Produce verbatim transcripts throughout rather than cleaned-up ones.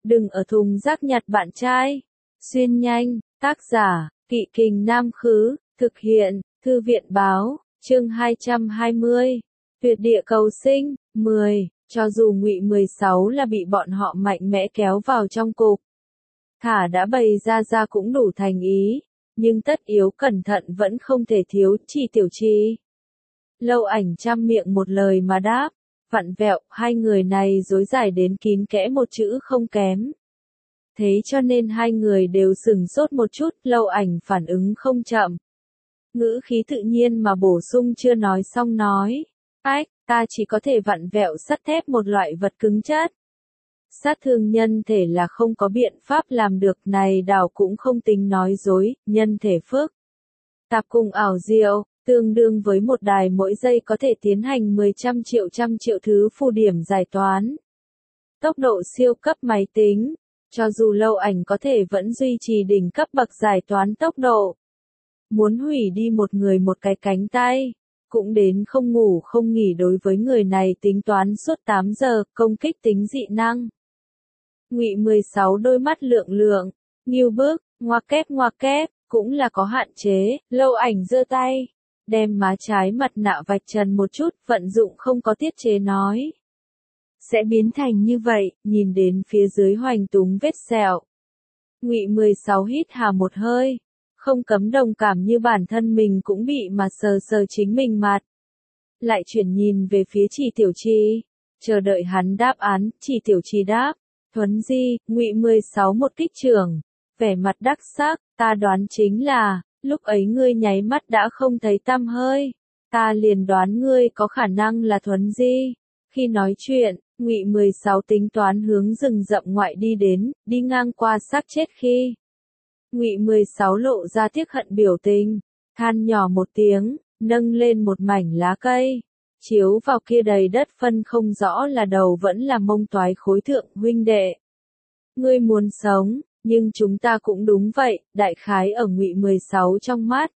đừng ở thùng rác nhặt bạn trai. Xuyên nhanh, tác giả, Kỵ Kình Nam Khứ, thực hiện, Thư viện Báo, chương hai trăm hai mươi. Tuyệt địa cầu sinh, mười, cho dù Ngụy mười sáu là bị bọn họ mạnh mẽ kéo vào trong cục. Thả đã bày ra ra cũng đủ thành ý, nhưng tất yếu cẩn thận vẫn không thể thiếu Chỉ Tiểu Trì. Lâu Ảnh trăm miệng một lời mà đáp, vặn vẹo, hai người này dối giải đến kín kẽ một chữ không kém. Thế cho nên hai người đều sửng sốt một chút, Lâu Ảnh phản ứng không chậm. Ngữ khí tự nhiên mà bổ sung chưa nói xong nói, ách, ta chỉ có thể vặn vẹo sắt thép một loại vật cứng chất. Sát thương nhân thể là không có biện pháp làm được, này đảo cũng không tính nói dối, nhân thể phức tạp cùng ảo diệu, tương đương với một đài mỗi giây có thể tiến hành mười trăm triệu trăm triệu thứ phù điểm giải toán. Tốc độ siêu cấp máy tính, cho dù Lâu Ảnh có thể vẫn duy trì đỉnh cấp bậc giải toán tốc độ. Muốn hủy đi một người một cái cánh tay, cũng đến không ngủ không nghỉ. Đối với người này tính toán suốt tám giờ, công kích tính dị năng. Ngụy mười sáu đôi mắt lượng lượng, nghiêu bức, ngoặc kép ngoặc kép, cũng là có hạn chế. Lâu Ảnh giơ tay, đem má trái mặt nạ vạch trần một chút, vận dụng không có tiết chế nói. Sẽ biến thành như vậy, nhìn đến phía dưới hoành túng vết sẹo. Ngụy mười sáu hít hà một hơi, không cấm đồng cảm như bản thân mình cũng bị mà sờ sờ chính mình mặt. Lại chuyển nhìn về phía Chỉ Tiểu Trì, chờ đợi hắn đáp án. Chỉ Tiểu Trì đáp, thuấn di. Ngụy mười sáu một kích trưởng, vẻ mặt đắc sắc, ta đoán chính là, lúc ấy ngươi nháy mắt đã không thấy tăm hơi, ta liền đoán ngươi có khả năng là thuấn di. Khi nói chuyện, Ngụy mười sáu tính toán hướng rừng rậm ngoại đi đến, đi ngang qua xác chết khi. Ngụy mười sáu lộ ra tiếc hận biểu tình, than nhỏ một tiếng, nâng lên một mảnh lá cây, chiếu vào kia đầy đất phân không rõ là đầu vẫn là mông toái khối thượng. Huynh đệ, ngươi muốn sống, nhưng chúng ta cũng đúng vậy. Đại khái ở Ngụy mười sáu trong mắt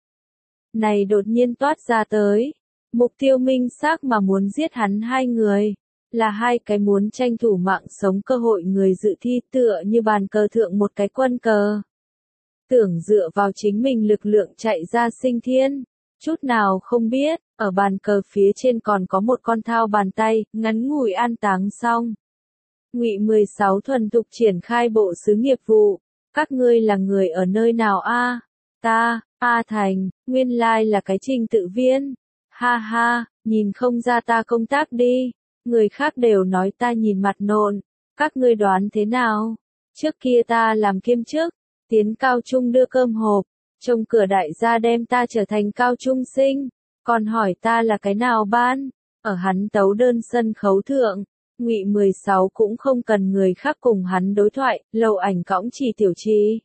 này đột nhiên toát ra tới, mục tiêu minh xác mà muốn giết hắn hai người, là hai cái muốn tranh thủ mạng sống cơ hội người dự thi, tựa như bàn cờ thượng một cái quân cờ. Tưởng dựa vào chính mình lực lượng chạy ra sinh thiên, chút nào không biết, ở bàn cờ phía trên còn có một con thao bàn tay, ngắn ngủi an táng xong. Ngụy mười sáu thuần thục triển khai bộ sứ nghiệp vụ, các ngươi là người ở nơi nào a? Ta, A Thành, nguyên lai là cái trình tự viên. Ha ha, nhìn không ra ta công tác đi, người khác đều nói ta nhìn mặt nộn, các ngươi đoán thế nào? Trước kia ta làm kiêm chức, tiến cao trung đưa cơm hộp, trông cửa đại gia đem ta trở thành cao trung sinh, còn hỏi ta là cái nào ban, ở hắn tấu đơn sân khấu thượng. Ngụy mười sáu cũng không cần người khác cùng hắn đối thoại, Lâu Ảnh cõng Chỉ Tiểu Trì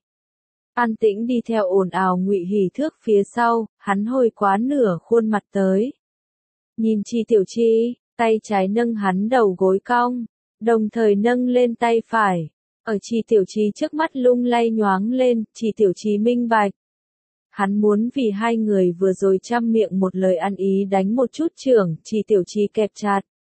an tĩnh đi theo ồn ào Ngụy Hỉ Thước phía sau, hắn hồi quá nửa khuôn mặt tới. Nhìn Chỉ Tiểu Trì, tay trái nâng hắn đầu gối cong, đồng thời nâng lên tay phải. Ở Chỉ Tiểu Trì trước mắt lung lay nhoáng lên, Chỉ Tiểu Trì minh bạch. Hắn muốn vì hai người vừa rồi trăm miệng một lời ăn ý đánh một chút trưởng. Chỉ Tiểu Trì kẹp chặt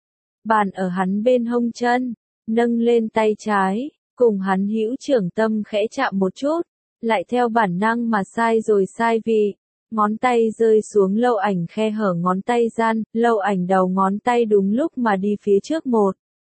bàn ở hắn bên hông chân, nâng lên tay trái, cùng hắn hữu trưởng tâm khẽ chạm một chút, lại theo bản năng mà sai rồi sai vị, ngón tay rơi xuống Lâu Ảnh khe hở ngón tay gian, Lâu Ảnh đầu ngón tay đúng lúc mà đi phía trước một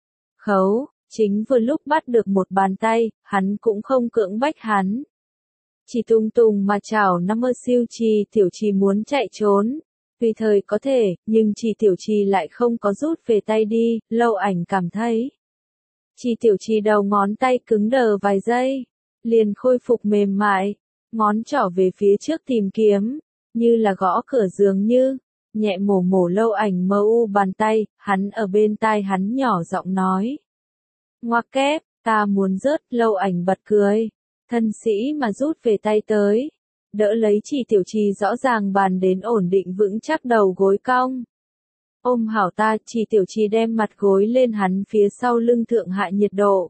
khấu, chính vừa lúc bắt được một bàn tay, hắn cũng không cưỡng bách hắn. Chỉ tung tùng mà chảo năm mơ siêu. Chỉ Tiểu Trì muốn chạy trốn, tùy thời có thể, nhưng Chỉ Tiểu Trì lại không có rút về tay đi. Lâu Ảnh cảm thấy Chỉ Tiểu Trì đầu ngón tay cứng đờ vài giây, liền khôi phục mềm mại, ngón trỏ về phía trước tìm kiếm, như là gõ cửa dường như, nhẹ mổ mổ Lâu Ảnh mơ u bàn tay, hắn ở bên tai hắn nhỏ giọng nói. Ngoặc kép, ta muốn rớt. Lâu Ảnh bật cười, thân sĩ mà rút về tay tới, đỡ lấy Chỉ Tiểu Trì rõ ràng bàn đến ổn định vững chắc đầu gối cong. Ôm hảo ta. Chỉ Tiểu Trì đem mặt gối lên hắn phía sau lưng thượng hạ nhiệt độ,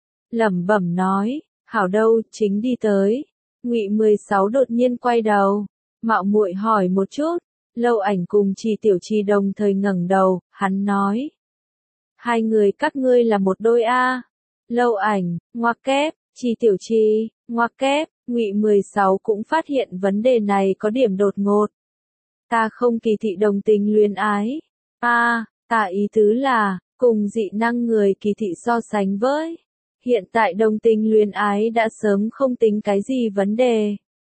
lẩm bẩm nói, hảo đâu, chính đi tới. Ngụy mười sáu đột nhiên quay đầu, mạo muội hỏi một chút. Lâu Ảnh cùng Chỉ Tiểu Trì đồng thời ngẩng đầu, hắn nói, hai người các ngươi là một đôi a? Lâu Ảnh, ngoặc kép, Chi Tiểu Chi, ngoặc kép, Ngụy mười sáu cũng phát hiện vấn đề này có điểm đột ngột. Ta không kỳ thị đồng tình luyến ái. A, à, ta ý tứ là, cùng dị năng người kỳ thị so sánh với. Hiện tại đồng tình luyến ái đã sớm không tính cái gì vấn đề.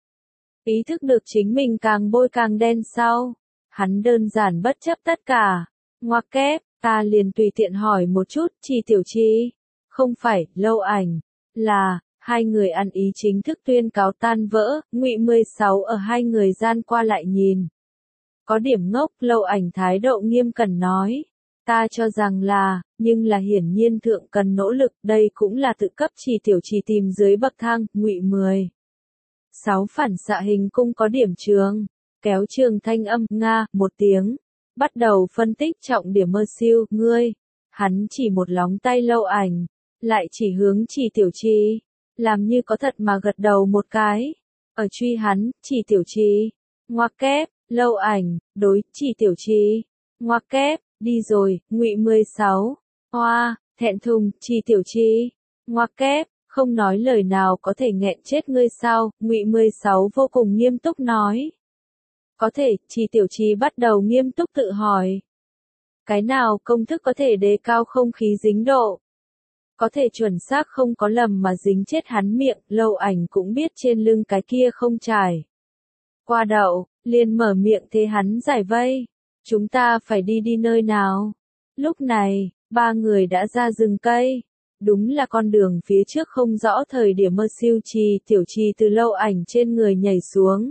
Ý thức được chính mình càng bôi càng đen sau. Hắn đơn giản bất chấp tất cả. Ngoặc kép, ta liền tùy tiện hỏi một chút, Chi Tiểu Chi. Không phải, Lâu Ảnh. Là, hai người ăn ý chính thức tuyên cáo tan vỡ, Ngụy mười sáu ở hai người gian qua lại nhìn. Có điểm ngốc, Lâu Ảnh thái độ nghiêm cẩn nói. Ta cho rằng là, nhưng là hiển nhiên thượng cần nỗ lực, đây cũng là tự cấp Chi Tiểu Chi tìm dưới bậc thang, Ngụy mười sáu phản xạ hình cung có điểm trường, kéo trường thanh âm, Nga, một tiếng, bắt đầu phân tích trọng điểm mơ siêu, ngươi, hắn chỉ một lóng tay Lâu Ảnh, lại chỉ hướng Chi Tiểu Chi, làm như có thật mà gật đầu một cái, ở truy hắn, Chi Tiểu Chi, ngoặc kép, Lâu Ảnh, đối, Chi Tiểu Chi, ngoặc kép, đi rồi, Ngụy mười sáu, hoa, thẹn thùng, Chi Tiểu Chi, ngoặc kép, không nói lời nào có thể nghẹn chết ngươi sao, Ngụy mười sáu vô cùng nghiêm túc nói. Có thể, Chi Tiểu Chi bắt đầu nghiêm túc tự hỏi. Cái nào công thức có thể đề cao không khí dính độ? Có thể chuẩn xác không có lầm mà dính chết hắn miệng, Lâu Ảnh cũng biết trên lưng cái kia không trải. Qua đậu, liền mở miệng thế hắn giải vây. Chúng ta phải đi đi nơi nào? Lúc này, ba người đã ra rừng cây. Đúng là con đường phía trước không rõ thời điểm mơ siêu Chi Tiểu Chi từ Lâu Ảnh trên người nhảy xuống.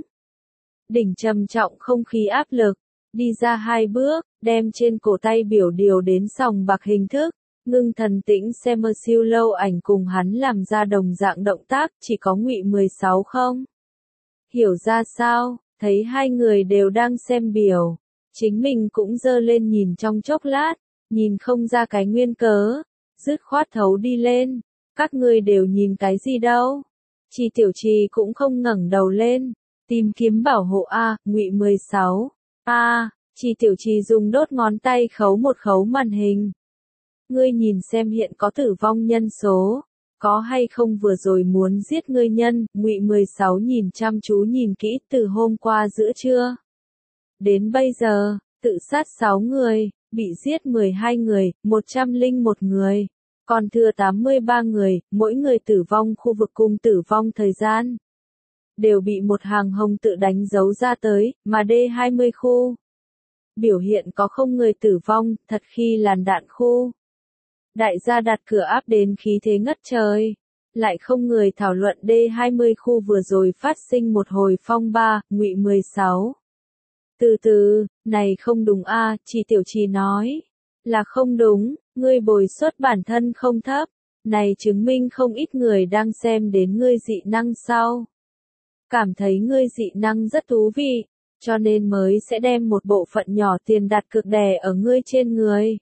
Đỉnh trầm trọng không khí áp lực, đi ra hai bước, đem trên cổ tay biểu điều đến sòng bạc hình thức, ngưng thần tĩnh xem mơ siêu Lâu Ảnh cùng hắn làm ra đồng dạng động tác, chỉ có Ngụy mười sáu không? Hiểu ra sao, thấy hai người đều đang xem biểu, chính mình cũng giơ lên nhìn trong chốc lát, nhìn không ra cái nguyên cớ, dứt khoát thấu đi lên, các ngươi đều nhìn cái gì đâu? Chi Tiểu Chi cũng không ngẩng đầu lên, tìm kiếm bảo hộ a, Ngụy mười sáu. A, Chi Tiểu Chi dùng đốt ngón tay khấu một khấu màn hình. Ngươi nhìn xem hiện có tử vong nhân số, có hay không vừa rồi muốn giết ngươi nhân, Ngụy mười sáu nhìn chăm chú nhìn kỹ từ hôm qua giữa trưa. Đến bây giờ, tự sát sáu người, bị giết mười hai người, một trăm lẻ một người, còn thừa tám mươi ba người, mỗi người tử vong khu vực cùng tử vong thời gian. Đều bị một hàng hồng tự đánh dấu ra tới, mà D hai mươi khu. Biểu hiện có không người tử vong, thật khi làn đạn khu. Đại gia đặt cửa áp đến khí thế ngất trời. Lại không người thảo luận D hai mươi khu vừa rồi phát sinh một hồi phong ba, Ngụy mười sáu. Từ từ, này không đúng a, Chi Tiểu Chi nói. Là không đúng, ngươi bồi suất bản thân không thấp. Này chứng minh không ít người đang xem đến ngươi dị năng sau. Cảm thấy ngươi dị năng rất thú vị, cho nên mới sẽ đem một bộ phận nhỏ tiền đặt cược đè ở ngươi trên người.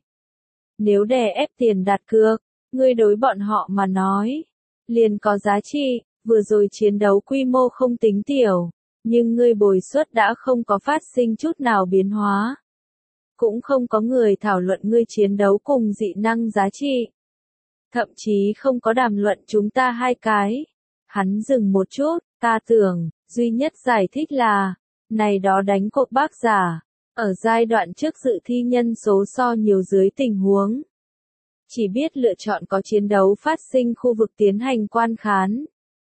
Nếu đè ép tiền đặt cược, ngươi đối bọn họ mà nói, liền có giá trị, vừa rồi chiến đấu quy mô không tính tiểu, nhưng ngươi bồi suất đã không có phát sinh chút nào biến hóa. Cũng không có người thảo luận ngươi chiến đấu cùng dị năng giá trị. Thậm chí không có đàm luận chúng ta hai cái. Hắn dừng một chút, ta tưởng, duy nhất giải thích là, này đó đánh cược bác giả, ở giai đoạn trước dự thi nhân số so nhiều dưới tình huống. Chỉ biết lựa chọn có chiến đấu phát sinh khu vực tiến hành quan khán.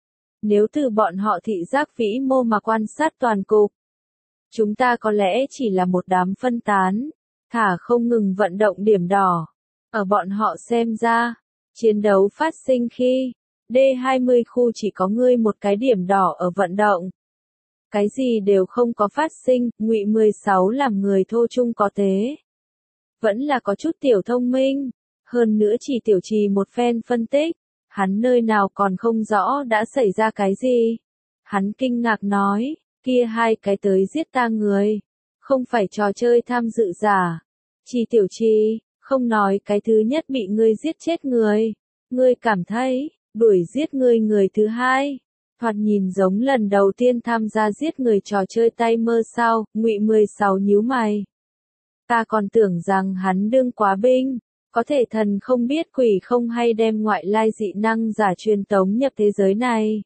Nếu từ bọn họ thị giác vĩ mô mà quan sát toàn cục, chúng ta có lẽ chỉ là một đám phân tán, thả không ngừng vận động điểm đỏ. Ở bọn họ xem ra, chiến đấu phát sinh khi D hai mươi khu chỉ có ngươi một cái điểm đỏ ở vận động. Cái gì đều không có phát sinh, Ngụy mười sáu làm người thô trung có tế. Vẫn là có chút tiểu thông minh, hơn nữa chỉ Tiểu Trì một phen phân tích, hắn nơi nào còn không rõ đã xảy ra cái gì. Hắn kinh ngạc nói, kia hai cái tới giết ta người, không phải trò chơi tham dự giả. Chỉ Tiểu Trì, không nói cái thứ nhất bị ngươi giết chết người, ngươi cảm thấy, đuổi giết ngươi người thứ hai, thoạt nhìn giống lần đầu tiên tham gia giết người trò chơi tay mơ sao, Ngụy mười sáu nhíu mày. Ta còn tưởng rằng hắn đương quá binh, Có thể thần không biết quỷ không hay đem ngoại lai dị năng giả truyền tống nhập thế giới này.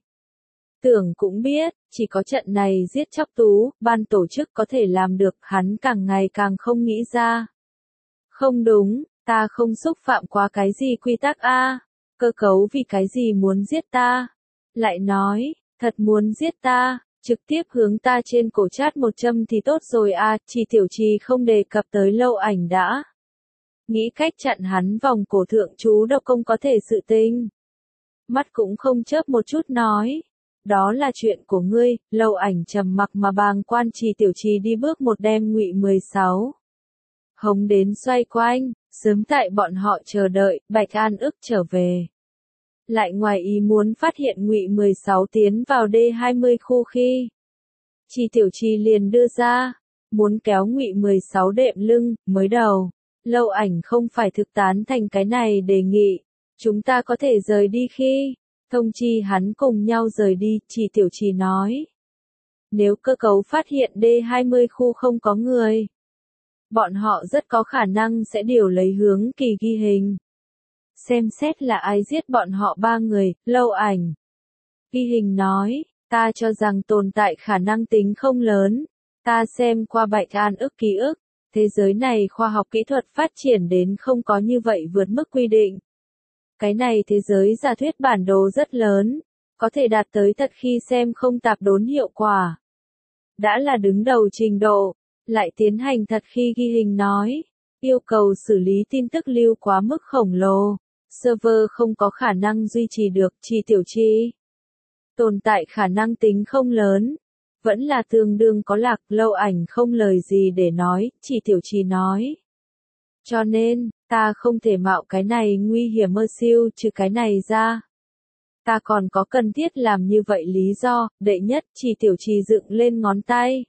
Tưởng cũng biết, chỉ có trận này giết chóc Tú, ban tổ chức có thể làm được, hắn càng ngày càng không nghĩ ra. Không đúng, ta không xúc phạm quá cái gì quy tắc a, cơ cấu vì cái gì muốn giết ta. Lại nói, thật muốn giết ta, trực tiếp hướng ta trên cổ chát một châm thì tốt rồi a, Chỉ Tiểu Trì không đề cập tới Lâu Ảnh đã. Nghĩ cách chặn hắn vòng cổ thượng chú độc công có thể sự tình. Mắt cũng không chớp một chút nói. Đó là chuyện của ngươi. Lâu Ảnh trầm mặc mà bàng quan. Chỉ Tiểu Trì đi bước một đem Ngụy mười sáu. Hống đến xoay quanh, sớm tại bọn họ chờ đợi, Bạch An ức trở về. Lại ngoài ý muốn phát hiện Ngụy mười sáu tiến vào D hai mươi khu khi. Chỉ Tiểu Trì liền đưa ra, muốn kéo Ngụy mười sáu đệm lưng, mới đầu. Lâu Ảnh không phải thực tán thành cái này đề nghị. Chúng ta có thể rời đi khi. Thông chi hắn cùng nhau rời đi, Chỉ Tiểu Trì nói. Nếu cơ cấu phát hiện D hai mươi khu không có người. Bọn họ rất có khả năng sẽ điều lấy hướng kỳ ghi hình. Xem xét là ai giết bọn họ ba người, Lâu Ảnh. Ghi hình nói, ta cho rằng tồn tại khả năng tính không lớn. Ta xem qua Bạch An ức ký ức. Thế giới này khoa học kỹ thuật phát triển đến không có như vậy vượt mức quy định. Cái này thế giới giả thuyết bản đồ rất lớn, có thể đạt tới thật khi xem không tạp đốn hiệu quả. Đã là đứng đầu trình độ, lại tiến hành thật khi ghi hình nói, yêu cầu xử lý tin tức lưu quá mức khổng lồ, server không có khả năng duy trì được. Chỉ Tiểu Trì. Tồn tại khả năng tính không lớn. Vẫn là tương đương có lạc. Lâu Ảnh không lời gì để nói, Chỉ Tiểu Trì nói. Cho nên, ta không thể mạo cái này nguy hiểm mơ siêu trừ cái này ra. Ta còn có cần thiết làm như vậy lý do, đệ nhất. Chỉ Tiểu Trì dựng lên ngón tay.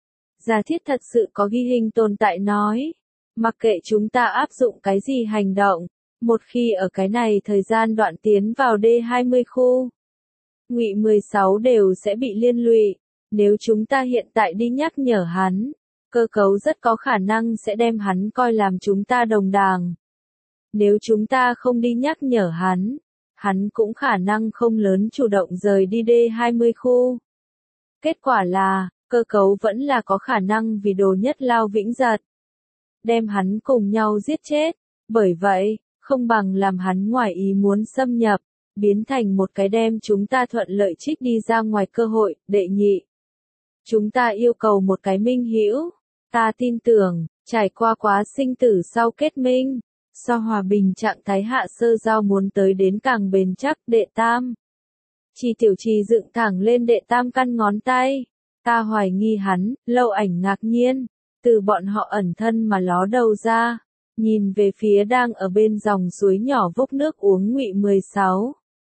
Giả thiết thật sự có ghi hình tồn tại nói. Mặc kệ chúng ta áp dụng cái gì hành động, một khi ở cái này thời gian đoạn tiến vào D hai mươi khu. Ngụy mười sáu đều sẽ bị liên lụy. Nếu chúng ta hiện tại đi nhắc nhở hắn, cơ cấu rất có khả năng sẽ đem hắn coi làm chúng ta đồng đảng. Nếu chúng ta không đi nhắc nhở hắn, hắn cũng khả năng không lớn chủ động rời đi D hai mươi khu. Kết quả là, cơ cấu vẫn là có khả năng vì đồ nhất lao vĩnh giật. Đem hắn cùng nhau giết chết. Bởi vậy, không bằng làm hắn ngoài ý muốn xâm nhập, biến thành một cái đem chúng ta thuận lợi trích đi ra ngoài cơ hội. Đệ nhị. Chúng ta yêu cầu một cái minh hữu. Ta tin tưởng, trải qua quá sinh tử sau kết minh, so hòa bình trạng thái hạ sơ giao muốn tới đến càng bền chắc. Đệ tam. Chỉ Tiểu Trì dựng thẳng lên đệ tam căn ngón tay. Ta hoài nghi hắn. Lâu Ảnh ngạc nhiên, từ bọn họ ẩn thân mà ló đầu ra, nhìn về phía đang ở bên dòng suối nhỏ vốc nước uống Ngụy mười sáu.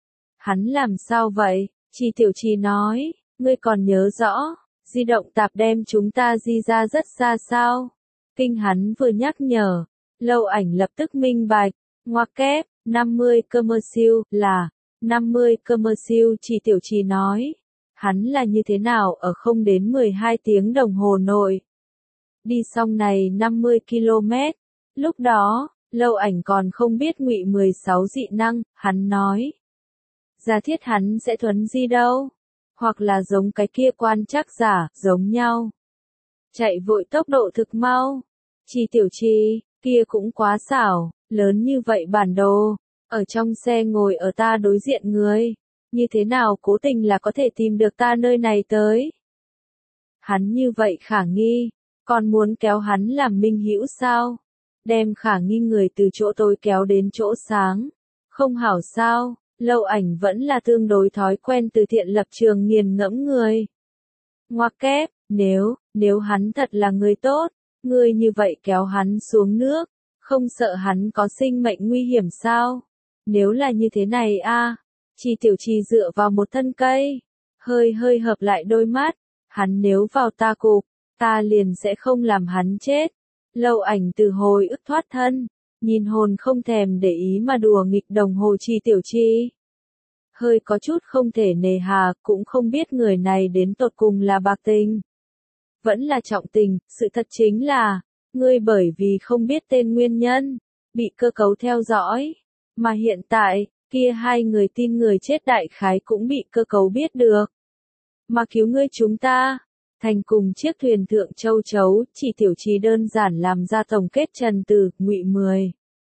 Hắn làm sao vậy? Chỉ Tiểu Trì nói, ngươi còn nhớ rõ. Di động tạp đem chúng ta di ra rất xa sao? Kinh hắn vừa nhắc nhở. Lâu Ảnh lập tức minh bạch. Ngoặc kép, năm mươi commercial, là, năm mươi commercial. Chỉ Tiểu Trì nói. Hắn là như thế nào ở không đến mười hai tiếng đồng hồ nội. Đi xong này năm mươi ki lô mét. Lúc đó, Lâu Ảnh còn không biết Ngụy mười sáu dị năng, hắn nói. Giả thiết hắn sẽ thuấn di đâu? Hoặc là giống cái kia quan trắc giả, giống nhau. Chạy vội tốc độ thực mau. Chỉ Tiểu Trì, kia cũng quá xảo, lớn như vậy bản đồ, ở trong xe ngồi ở ta đối diện người, như thế nào cố tình là có thể tìm được ta nơi này tới. Hắn như vậy khả nghi, còn muốn kéo hắn làm minh hữu sao? Đem khả nghi người từ chỗ tối kéo đến chỗ sáng, không hảo sao? Lâu Ảnh vẫn là tương đối thói quen từ thiện lập trường nghiền ngẫm người. Ngoặc kép, nếu, nếu hắn thật là người tốt, ngươi như vậy kéo hắn xuống nước, không sợ hắn có sinh mệnh nguy hiểm sao? Nếu là như thế này a, Chỉ Tiểu Trì dựa vào một thân cây, hơi hơi hợp lại đôi mắt, hắn nếu vào ta cục, ta liền sẽ không làm hắn chết. Lâu Ảnh từ hồi ức thoát thân, nhìn hồn không thèm để ý mà đùa nghịch đồng hồ Chỉ Tiểu Trì. Hơi có chút không thể nề hà, cũng không biết người này đến tột cùng là bạc tình. Vẫn là trọng tình, sự thật chính là, ngươi bởi vì không biết tên nguyên nhân, bị cơ cấu theo dõi. Mà hiện tại, kia hai người tin người chết đại khái cũng bị cơ cấu biết được. Mà cứu ngươi chúng ta, thành cùng chiếc thuyền thượng châu chấu, chỉ tiểu trì đơn giản làm ra tổng kết trần từ, ngụy mười.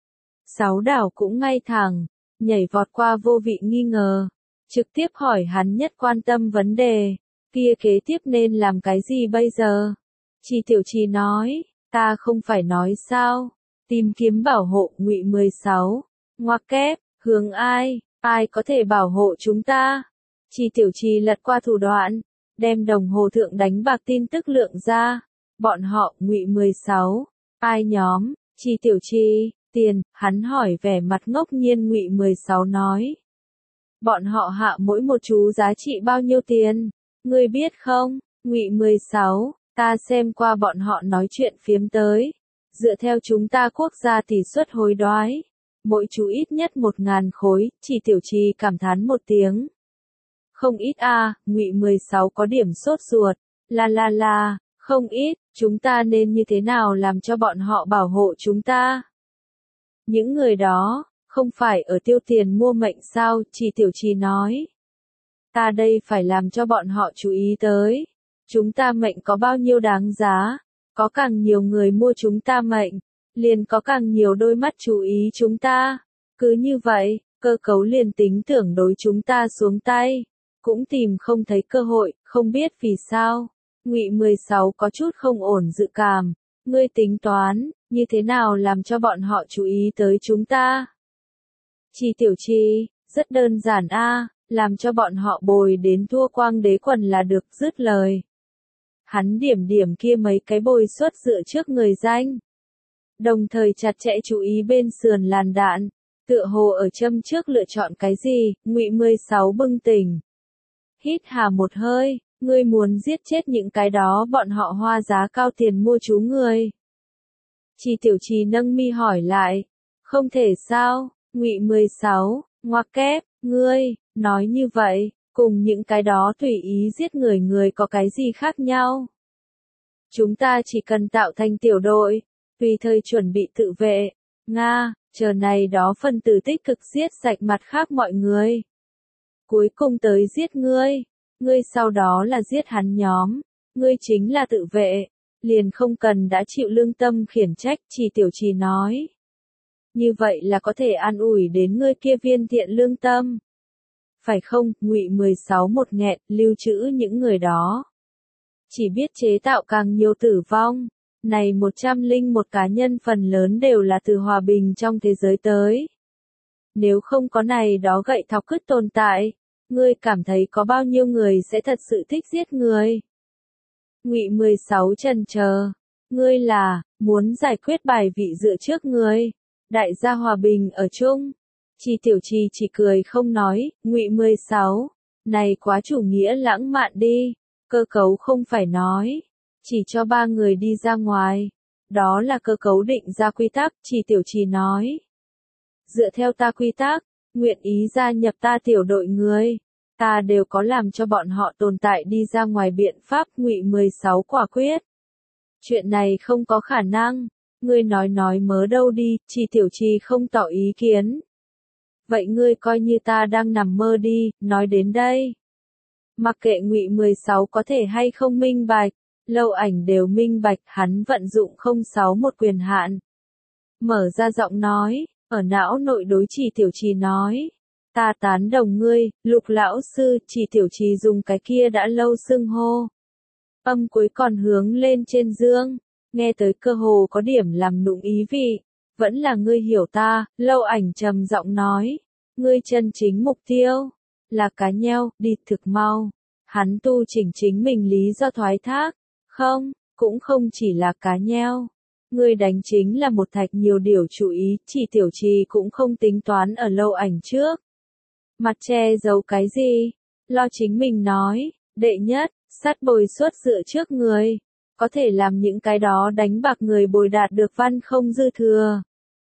Sáu đảo cũng ngay thẳng, nhảy vọt qua vô vị nghi ngờ, trực tiếp hỏi hắn nhất quan tâm vấn đề, kia kế tiếp nên làm cái gì bây giờ? Chỉ tiểu trì nói, ta không phải nói sao, tìm kiếm bảo hộ ngụy mười sáu, ngoặc kép, hướng ai, ai có thể bảo hộ chúng ta? Chỉ tiểu trì lật qua thủ đoạn, đem đồng hồ thượng đánh bạc tin tức lượng ra, bọn họ ngụy mười sáu, ai nhóm, chỉ tiểu trì, tiền, hắn hỏi vẻ mặt ngốc nhiên ngụy mười sáu nói. Bọn họ hạ mỗi một chú giá trị bao nhiêu tiền, ngươi biết không, ngụy mười sáu, ta xem qua bọn họ nói chuyện phiếm tới, dựa theo chúng ta quốc gia tỷ suất hối đoái, mỗi chú ít nhất một ngàn khối, chỉ tiểu trì cảm thán một tiếng. Không ít a, à, ngụy mười sáu có điểm sốt ruột, la la la, không ít, chúng ta nên như thế nào làm cho bọn họ bảo hộ chúng ta? Những người đó, không phải ở tiêu tiền mua mệnh sao, chỉ tiểu trì nói. Ta đây phải làm cho bọn họ chú ý tới. Chúng ta mệnh có bao nhiêu đáng giá, có càng nhiều người mua chúng ta mệnh, liền có càng nhiều đôi mắt chú ý chúng ta. Cứ như vậy, cơ cấu liền tính tưởng đối chúng ta xuống tay, cũng tìm không thấy cơ hội, không biết vì sao. Ngụy mười sáu có chút không ổn dự cảm, ngươi tính toán, như thế nào làm cho bọn họ chú ý tới chúng ta? Chỉ tiểu trì, rất đơn giản a, làm cho bọn họ bồi đến thua quang đế quần là được, dứt lời. Hắn điểm điểm kia mấy cái bồi xuất dựa trước người danh. Đồng thời chặt chẽ chú ý bên sườn làn đạn, tựa hồ ở châm trước lựa chọn cái gì, ngụy mười sáu bừng tỉnh. Hít hà một hơi, ngươi muốn giết chết những cái đó bọn họ hoa giá cao tiền mua chú người. Chỉ tiểu trì nâng mi hỏi lại, không thể sao, ngụy mười sáu, ngoặc kép, ngươi, nói như vậy, cùng những cái đó tùy ý giết người người có cái gì khác nhau? Chúng ta chỉ cần tạo thành tiểu đội, tùy thời chuẩn bị tự vệ, Nga, chờ này đó phân tử tích cực giết sạch mặt khác mọi người. Cuối cùng tới giết ngươi, ngươi sau đó là giết hắn nhóm, ngươi chính là tự vệ, liền không cần đã chịu lương tâm khiển trách, chỉ tiểu trì nói. Như vậy là có thể an ủi đến ngươi kia viên thiện lương tâm. Phải không, ngụy mười sáu một nghẹn, lưu trữ những người đó. Chỉ biết chế tạo càng nhiều tử vong, này một trăm linh một cá nhân phần lớn đều là từ hòa bình trong thế giới tới. Nếu không có này đó gậy thọc cứt tồn tại, ngươi cảm thấy có bao nhiêu người sẽ thật sự thích giết người? Ngụy mười sáu chần chờ, ngươi là, muốn giải quyết bài vị dựa trước người, đại gia hòa bình ở chung. Chỉ tiểu trì chỉ cười không nói, ngụy mười sáu, này quá chủ nghĩa lãng mạn đi, cơ cấu không phải nói, chỉ cho ba người đi ra ngoài, đó là cơ cấu định ra quy tắc, chỉ tiểu trì nói. Dựa theo ta quy tắc, nguyện ý gia nhập ta tiểu đội người, ta đều có làm cho bọn họ tồn tại đi ra ngoài biện pháp, ngụy mười sáu quả quyết. Chuyện này không có khả năng, ngươi nói nói mớ đâu đi, chỉ tiểu trì không tỏ ý kiến. Vậy ngươi coi như ta đang nằm mơ đi, nói đến đây. Mặc kệ ngụy mười sáu có thể hay không minh bạch, Lâu Ảnh đều minh bạch, hắn vận dụng không sáu một quyền hạn. Mở ra giọng nói, ở não nội đối chỉ tiểu trì nói. Ta tán đồng ngươi, Lục lão sư, chỉ tiểu trì dùng cái kia đã lâu xưng hô. Âm cuối còn hướng lên trên dương, nghe tới cơ hồ có điểm làm nụng ý vị. Vẫn là ngươi hiểu ta, Lâu Ảnh trầm giọng nói. Ngươi chân chính mục tiêu, là cá nheo, đi thực mau. Hắn tu chỉnh chính mình lý do thoái thác. Không, cũng không chỉ là cá nheo. Ngươi đánh chính là một thạch nhiều điều chú ý, chỉ tiểu trì cũng không tính toán ở Lâu Ảnh trước. Mặt che giấu cái gì? Lo chính mình nói, đệ nhất, sát bồi xuất dựa trước người. Có thể làm những cái đó đánh bạc người bồi đạt được văn không dư thừa.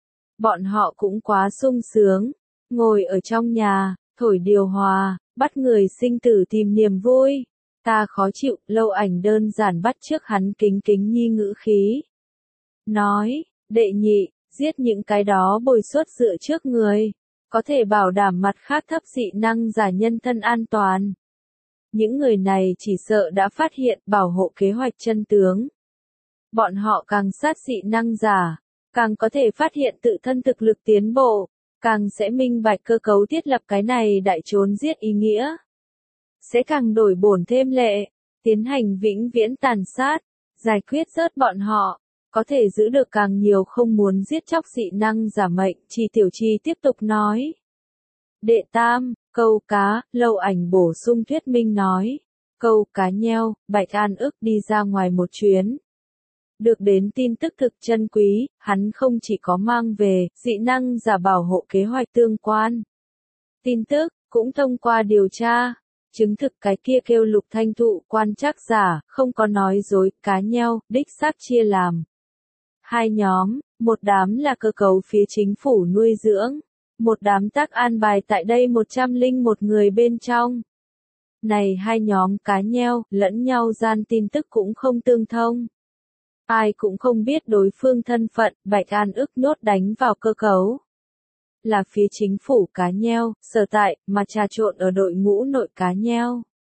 Bọn họ cũng quá sung sướng, ngồi ở trong nhà, thổi điều hòa, bắt người sinh tử tìm niềm vui. Ta khó chịu, Lâu Ảnh đơn giản bắt trước hắn kính kính nhi ngữ khí. Nói, đệ nhị, giết những cái đó bồi xuất dựa trước người, có thể bảo đảm mặt khác thấp dị năng giả nhân thân an toàn. Những người này chỉ sợ đã phát hiện bảo hộ kế hoạch chân tướng. Bọn họ càng sát dị năng giả, càng có thể phát hiện tự thân thực lực tiến bộ, càng sẽ minh bạch cơ cấu thiết lập cái này đại trốn giết ý nghĩa. Sẽ càng đổi bổn thêm lệ, tiến hành vĩnh viễn tàn sát, giải quyết rớt bọn họ, có thể giữ được càng nhiều không muốn giết chóc dị năng giả mệnh. Trì Tiểu Trì tiếp tục nói. Đệ tam, câu cá, Lâu Ảnh bổ sung thuyết minh nói. Câu cá nheo, Bạch An ức đi ra ngoài một chuyến. Được đến tin tức thực chân quý, hắn không chỉ có mang về dị năng giả bảo hộ kế hoạch tương quan. Tin tức, cũng thông qua điều tra, chứng thực cái kia kêu Lục Thanh Thụ quan trắc giả, không có nói dối, cá nheo, đích xác chia làm. Hai nhóm, một đám là cơ cấu phía chính phủ nuôi dưỡng, một đám tác an bài tại đây một trăm linh một người bên trong. Này hai nhóm cá nheo, lẫn nhau gian tin tức cũng không tương thông. Ai cũng không biết đối phương thân phận, Bạch An ức nhốt đánh vào cơ cấu. Là phía chính phủ cá nheo, sở tại, mà trà trộn ở đội ngũ nội cá nheo.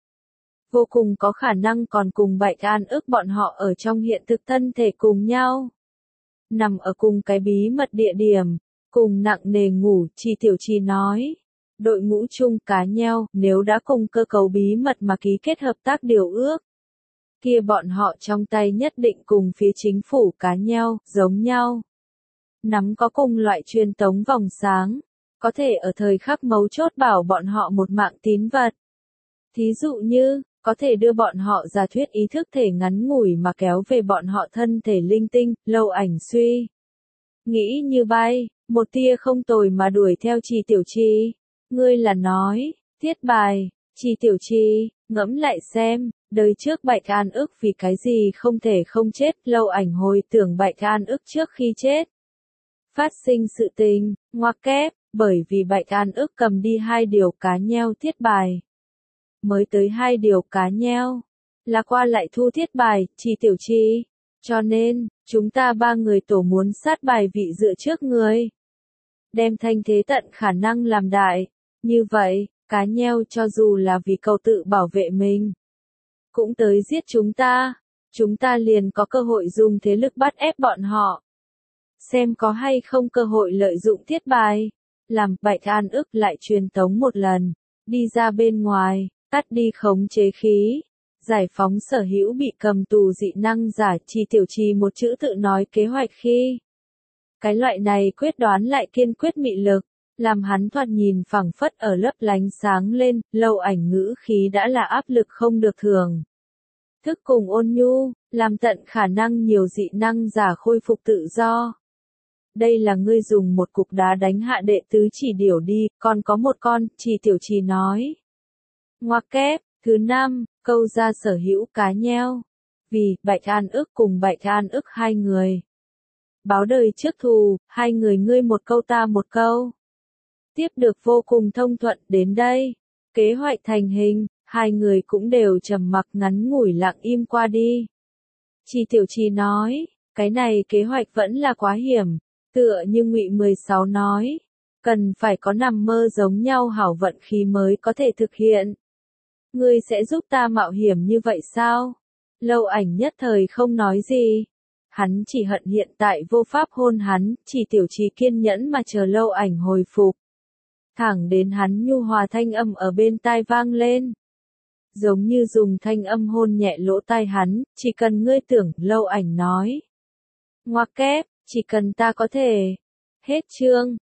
Vô cùng có khả năng còn cùng Bạch An ức bọn họ ở trong hiện thực thân thể cùng nhau. Nằm ở cùng cái bí mật địa điểm, cùng nặng nề ngủ. Trì Tiểu Trì nói. Đội ngũ chung cá nheo, nếu đã cùng cơ cấu bí mật mà ký kết hợp tác điều ước, kia bọn họ trong tay nhất định cùng phía chính phủ cá nheo, giống nhau. Nắm có cùng loại truyền tống vòng sáng, có thể ở thời khắc mấu chốt bảo bọn họ một mạng tín vật. Thí dụ như, có thể đưa bọn họ ra thuyết ý thức thể ngắn ngủi mà kéo về bọn họ thân thể linh tinh. Lâu Ảnh suy nghĩ như bay, một tia không tồi mà đuổi theo Trì Tiểu Trì. Ngươi là nói, thiết bài, Trì Tiểu Trì, ngẫm lại xem, đời trước Bạch An ức vì cái gì không thể không chết. Lâu Ảnh hồi tưởng Bạch An ức trước khi chết. Phát sinh sự tình, ngoặc kép, bởi vì Bạch An ức cầm đi hai điều cá nheo thiết bài. Mới tới hai điều cá nheo, là qua lại thu thiết bài. Trì Tiểu Trì. Cho nên, chúng ta ba người tổ muốn sát bài vị dựa trước người. Đem thanh thế tận khả năng làm đại. Như vậy, cá nheo cho dù là vì cầu tự bảo vệ mình, cũng tới giết chúng ta. Chúng ta liền có cơ hội dùng thế lực bắt ép bọn họ. Xem có hay không cơ hội lợi dụng thiết bài. Làm. Bạch An ức lại truyền tống một lần. Đi ra bên ngoài, tắt đi khống chế khí. Giải phóng sở hữu bị cầm tù dị năng giả. Trì Tiểu Trì một chữ tự nói kế hoạch khi. Cái loại này quyết đoán lại kiên quyết mị lực, làm hắn thoạt nhìn phẳng phất ở lấp lánh sáng lên. Lâu Ảnh ngữ khí đã là áp lực không được thường. Thức cùng ôn nhu, làm tận khả năng nhiều dị năng giả khôi phục tự do. Đây là ngươi dùng một cục đá đánh hạ đệ tứ chỉ điểu đi, còn có một con. Trì Tiểu Trì nói. Ngoặc kép, thứ năm, câu ra sở hữu cá nheo. Vì, Bạch An ức cùng Bạch An ức hai người. Báo đời trước thù, hai người ngươi một câu ta một câu. Tiếp được vô cùng thông thuận. Đến đây, kế hoạch thành hình, hai người cũng đều trầm mặc ngắn ngủi lặng im qua đi. Trì Tiểu Trì nói, cái này kế hoạch vẫn là quá hiểm, tựa như Ngụy mười sáu nói, cần phải có nằm mơ giống nhau hảo vận khí mới có thể thực hiện. Ngươi sẽ giúp ta mạo hiểm như vậy sao? Lâu Ảnh nhất thời không nói gì. Hắn chỉ hận hiện tại vô pháp hôn hắn. Trì Tiểu Trì kiên nhẫn mà chờ Lâu Ảnh hồi phục. Thẳng đến hắn nhu hòa thanh âm ở bên tai vang lên. Giống như dùng thanh âm hôn nhẹ lỗ tai hắn. Chỉ cần ngươi tưởng. Lâu Ảnh nói. Ngoặc kép, chỉ cần ta có thể. Hết chương.